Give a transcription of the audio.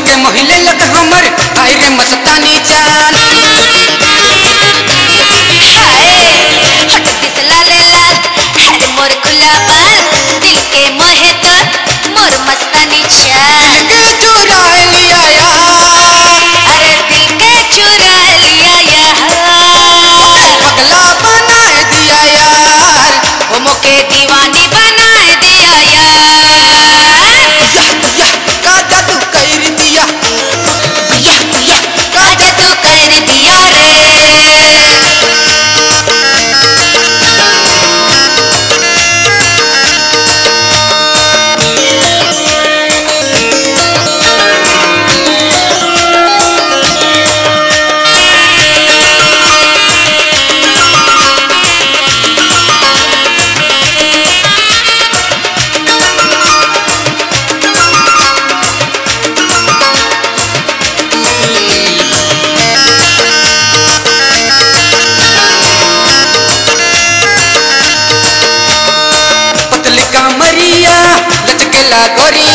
के मोहिले लग हमर आई रे मस्तानी जान हाय हट दिस लाले लाल हर मोर खुला बाल दिल के मोहे तो मोर मस्तानी चाल दिल के चुरा लिया यार अरे दिल के चुरा लिया यार पगला बना दिया यार वो मोके दीवानी बनाए दिया यार या का जादू कर दिया या का आज तू कर दिया रे पतली कामरिया लचकेला गोरिया